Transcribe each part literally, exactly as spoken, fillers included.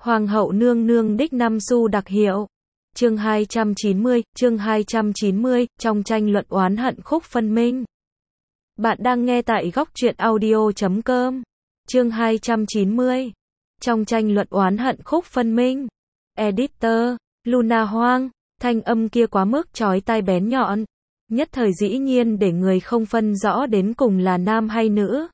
Hoàng hậu nương nương đích năm xu đặc hiệu. Chương hai trăm chín mươi, chương hai trăm chín mươi, trong tranh luận oán hận khúc phân minh. Bạn đang nghe tại góc truyện audio chấm com. Chương hai trăm chín mươi. Trong tranh luận oán hận khúc phân minh. Editor, Luna Hoang, thanh âm kia quá mức chói tai bén nhọn. Nhất thời dĩ nhiên để người không phân rõ đến cùng là nam hay nữ.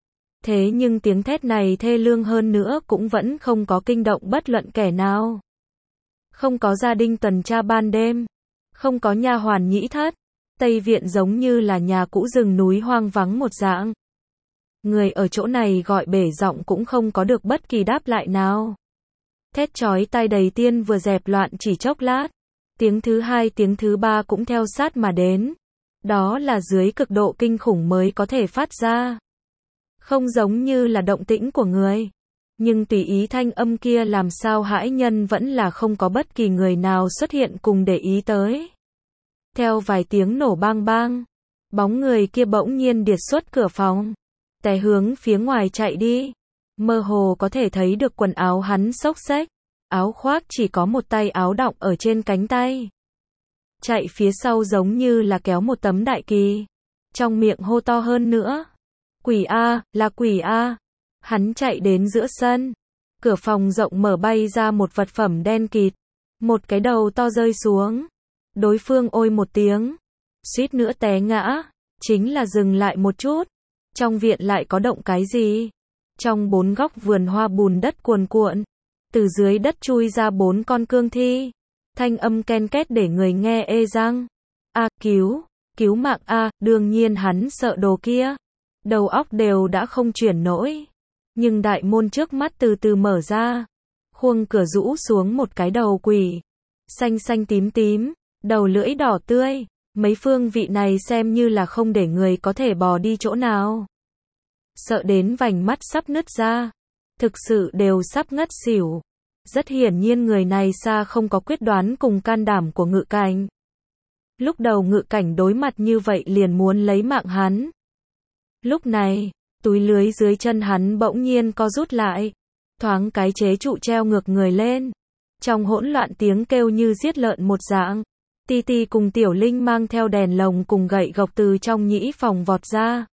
Thế nhưng tiếng thét này thê lương hơn nữa cũng vẫn không có kinh động bất luận kẻ nào. Không có gia đình tuần tra ban đêm, không có nha hoàn nhĩ thất, Tây Viện giống như là nhà cũ rừng núi hoang vắng một dạng. Người ở chỗ này gọi bể giọng cũng không có được bất kỳ đáp lại nào. Thét chói tai đầy tiên vừa dẹp loạn chỉ chốc lát, tiếng thứ hai tiếng thứ ba cũng theo sát mà đến. Đó là dưới cực độ kinh khủng mới có thể phát ra. Không giống như là động tĩnh của người. Nhưng tùy ý thanh âm kia làm sao hãi nhân vẫn là không có bất kỳ người nào xuất hiện cùng để ý tới. Theo vài tiếng nổ bang bang, bóng người kia bỗng nhiên điệt xuất cửa phòng, té hướng phía ngoài chạy đi. Mơ hồ có thể thấy được quần áo hắn xốc xếch, áo khoác chỉ có một tay áo đọng ở trên cánh tay. Chạy phía sau giống như là kéo một tấm đại kỳ, trong miệng hô to hơn nữa. Quỷ A, là quỷ A. Hắn chạy đến giữa sân. Cửa phòng rộng mở bay ra một vật phẩm đen kịt. Một cái đầu to rơi xuống. Đối phương ôi một tiếng. Suýt nữa té ngã. Chính là dừng lại một chút. Trong viện lại có động cái gì? Trong bốn góc vườn hoa bùn đất cuồn cuộn. Từ dưới đất chui ra bốn con cương thi. Thanh âm ken két để người nghe ê răng. A, cứu, cứu mạng A, đương nhiên hắn sợ đồ kia. Đầu óc đều đã không chuyển nổi. Nhưng đại môn trước mắt từ từ mở ra. Khuông cửa rũ xuống một cái đầu quỷ. Xanh xanh tím tím, đầu lưỡi đỏ tươi. Mấy phương vị này xem như là không để người có thể bò đi chỗ nào. Sợ đến vành mắt sắp nứt ra. Thực sự đều sắp ngất xỉu. Rất hiển nhiên người này xa không có quyết đoán cùng can đảm của Ngự Cảnh. Lúc đầu Ngự Cảnh đối mặt như vậy liền muốn lấy mạng hắn. Lúc này, túi lưới dưới chân hắn bỗng nhiên co rút lại. Thoáng cái chế trụ treo ngược người lên. Trong hỗn loạn tiếng kêu như giết lợn một dạng. Ti Ti cùng Tiểu Linh mang theo đèn lồng cùng gậy gộc từ trong nhĩ phòng vọt ra.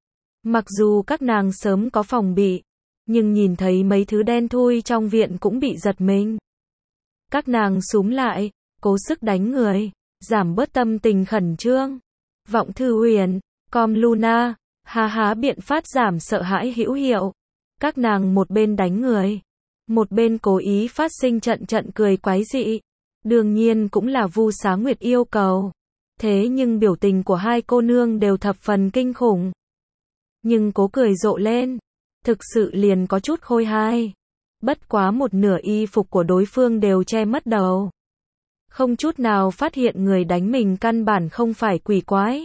Mặc dù các nàng sớm có phòng bị, nhưng nhìn thấy mấy thứ đen thui trong viện cũng bị giật mình. Các nàng xúm lại, cố sức đánh người, giảm bớt tâm tình khẩn trương. Vọng Thư Huyền, Com Luna, há há biện pháp giảm sợ hãi hữu hiệu. Các nàng một bên đánh người, một bên cố ý phát sinh trận trận cười quái dị. Đương nhiên cũng là Vu Xá Nguyệt yêu cầu. Thế nhưng biểu tình của hai cô nương đều thập phần kinh khủng. Nhưng cố cười rộ lên, thực sự liền có chút khôi hài. Bất quá một nửa y phục của đối phương đều che mất đầu. Không chút nào phát hiện người đánh mình căn bản không phải quỷ quái.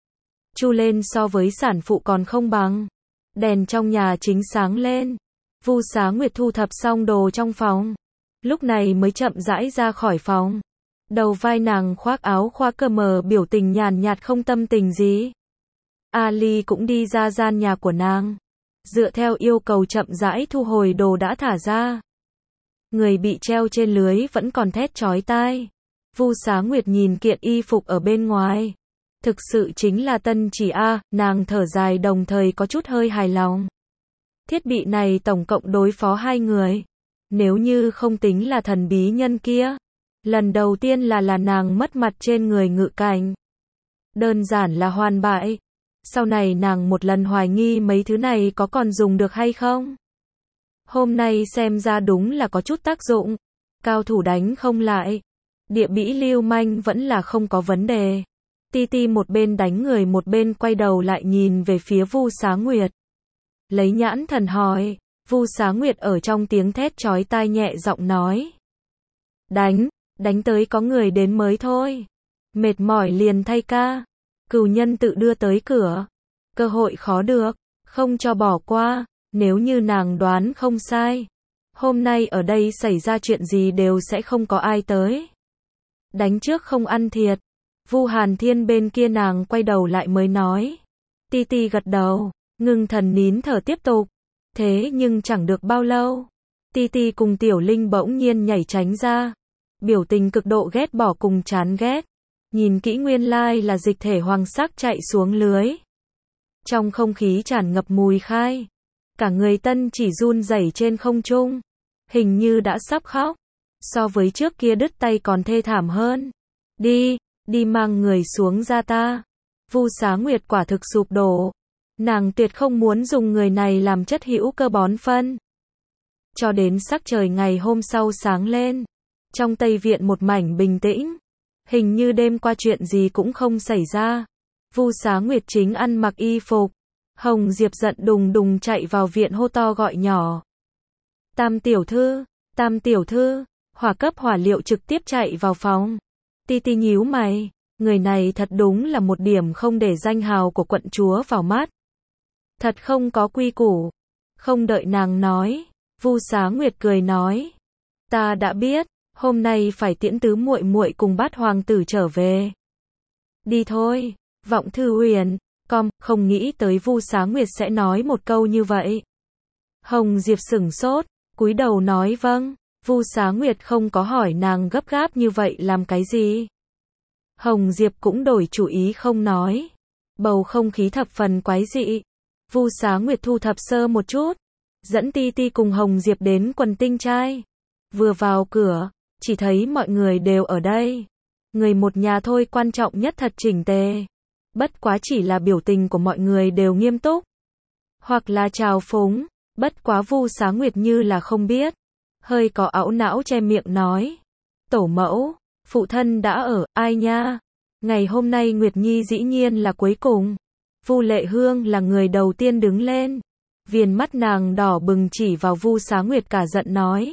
Chu lên so với sản phụ còn không bằng. Đèn trong nhà chính sáng lên. Vu Xá Nguyệt thu thập xong đồ trong phòng. Lúc này mới chậm rãi ra khỏi phòng. Đầu vai nàng khoác áo khoác cơ mờ, biểu tình nhàn nhạt không tâm tình gì. Ali cũng đi ra gian nhà của nàng. Dựa theo yêu cầu chậm rãi thu hồi đồ đã thả ra. Người bị treo trên lưới vẫn còn thét chói tai. Vu Xá Nguyệt nhìn kiện y phục ở bên ngoài. Thực sự chính là tân chỉ A, nàng thở dài đồng thời có chút hơi hài lòng. Thiết bị này tổng cộng đối phó hai người. Nếu như không tính là thần bí nhân kia. Lần đầu tiên là là nàng mất mặt trên người Ngự Cảnh. Đơn giản là hoàn bại. Sau này nàng một lần hoài nghi mấy thứ này có còn dùng được hay không. Hôm nay xem ra đúng là có chút tác dụng. Cao thủ đánh không lại. Địa bĩ lưu manh vẫn là không có vấn đề. Ti Ti một bên đánh người một bên quay đầu lại nhìn về phía Vu Xá Nguyệt. Lấy nhãn thần hỏi. Vu Xá Nguyệt ở trong tiếng thét chói tai nhẹ giọng nói. Đánh, đánh tới có người đến mới thôi. Mệt mỏi liền thay ca. Cừu nhân tự đưa tới cửa. Cơ hội khó được, không cho bỏ qua. Nếu như nàng đoán không sai, hôm nay ở đây xảy ra chuyện gì đều sẽ không có ai tới. Đánh trước không ăn thiệt. Vu Hàn Thiên bên kia nàng quay đầu lại mới nói. Ti Ti gật đầu, ngưng thần nín thở tiếp tục. Thế nhưng chẳng được bao lâu, Ti Ti cùng Tiểu Linh bỗng nhiên nhảy tránh ra. Biểu tình cực độ ghét bỏ cùng chán ghét. Nhìn kỹ nguyên lai là dịch thể hoàng sắc chạy xuống lưới. Trong không khí tràn ngập mùi khai. Cả người Tân chỉ run rẩy trên không trung. Hình như đã sắp khóc. So với trước kia đứt tay còn thê thảm hơn. Đi, đi mang người xuống ra ta. Vu Xá Nguyệt quả thực sụp đổ. Nàng tuyệt không muốn dùng người này làm chất hữu cơ bón phân. Cho đến sắc trời ngày hôm sau sáng lên. Trong Tây Viện một mảnh bình tĩnh. Hình như đêm qua chuyện gì cũng không xảy ra. Vu Xá Nguyệt chính ăn mặc y phục. Hồng Diệp giận đùng đùng chạy vào viện hô to gọi nhỏ. Tam tiểu thư, tam tiểu thư, hỏa cấp hỏa liệu trực tiếp chạy vào phòng. Ti Ti nhíu mày, người này thật đúng là một điểm không để danh hào của quận chúa vào mắt. Thật không có quy củ. Không đợi nàng nói, Vu Xá Nguyệt cười nói, ta đã biết, hôm nay phải tiễn tứ muội muội cùng Bát hoàng tử trở về. Đi thôi, Vọng Thư Huyền, com, không nghĩ tới Vu Xá Nguyệt sẽ nói một câu như vậy. Hồng Diệp sửng sốt, cúi đầu nói vâng. Vu Xá Nguyệt không có hỏi nàng gấp gáp như vậy làm cái gì. Hồng Diệp cũng đổi chủ ý không nói. Bầu không khí thập phần quái dị. Vu Xá Nguyệt thu thập sơ một chút, dẫn Ti Ti cùng Hồng Diệp đến quần tinh trai. Vừa vào cửa, chỉ thấy mọi người đều ở đây. Người một nhà thôi, quan trọng nhất thật chỉnh tề. Bất quá chỉ là biểu tình của mọi người đều nghiêm túc. Hoặc là trào phúng, bất quá Vu Xá Nguyệt như là không biết. Hơi có ảo não che miệng nói. Tổ mẫu, phụ thân đã ở, ai nha? Ngày hôm nay Nguyệt Nhi dĩ nhiên là cuối cùng. Vu Lệ Hương là người đầu tiên đứng lên. Viền mắt nàng đỏ bừng chỉ vào Vu Xá Nguyệt cả giận nói.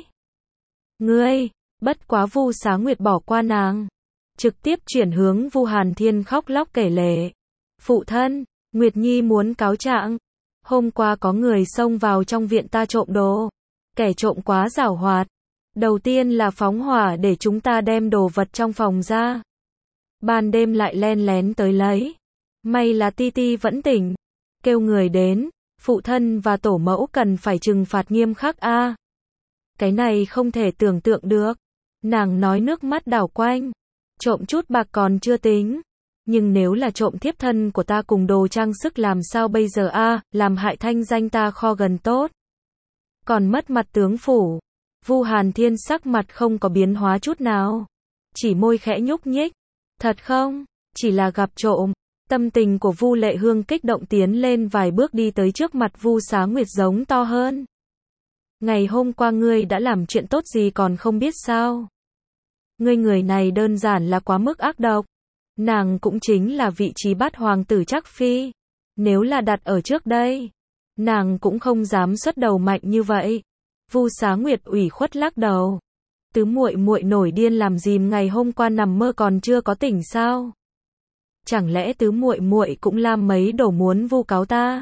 Ngươi, bất quá Vu Xá Nguyệt bỏ qua nàng. Trực tiếp chuyển hướng Vu Hàn Thiên khóc lóc kể lể. Phụ thân, Nguyệt Nhi muốn cáo trạng. Hôm qua có người xông vào trong viện ta trộm đồ. Kẻ trộm quá giảo hoạt. Đầu tiên là phóng hỏa để chúng ta đem đồ vật trong phòng ra. Ban đêm lại len lén tới lấy. May là Ti Ti vẫn tỉnh. Kêu người đến, phụ thân và tổ mẫu cần phải trừng phạt nghiêm khắc a. À, cái này không thể tưởng tượng được. Nàng nói nước mắt đảo quanh. Trộm chút bạc còn chưa tính. Nhưng nếu là trộm thiếp thân của ta cùng đồ trang sức làm sao bây giờ a, à, làm hại thanh danh ta kho gần tốt. Còn mất mặt tướng phủ. Vu Hàn Thiên sắc mặt không có biến hóa chút nào. Chỉ môi khẽ nhúc nhích. Thật không? Chỉ là gặp trộm. Tâm tình của Vu Lệ Hương kích động tiến lên vài bước đi tới trước mặt Vu Xá Nguyệt giống to hơn. Ngày hôm qua ngươi đã làm chuyện tốt gì còn không biết sao? Ngươi người này đơn giản là quá mức ác độc. Nàng cũng chính là vị trí Bát hoàng tử Trác Phi. Nếu là đặt ở trước đây, nàng cũng không dám xuất đầu mạnh như vậy. Vu Xá Nguyệt ủy khuất lắc đầu. Tứ muội muội nổi điên làm gì, ngày hôm qua nằm mơ còn chưa có tỉnh sao? Chẳng lẽ tứ muội muội cũng làm mấy đồ muốn vu cáo ta?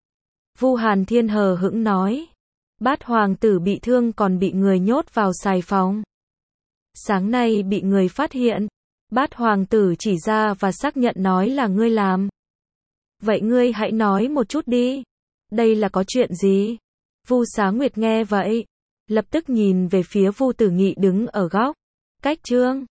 Vu Hàn Thiên hờ hững nói. Bát hoàng tử bị thương còn bị người nhốt vào xài phòng. Sáng nay bị người phát hiện. Bát hoàng tử chỉ ra và xác nhận nói là ngươi làm. Vậy ngươi hãy nói một chút đi. Đây là có chuyện gì? Vu Xá Nguyệt nghe vậy, lập tức nhìn về phía Vu Tử Nghị đứng ở góc. Cách chương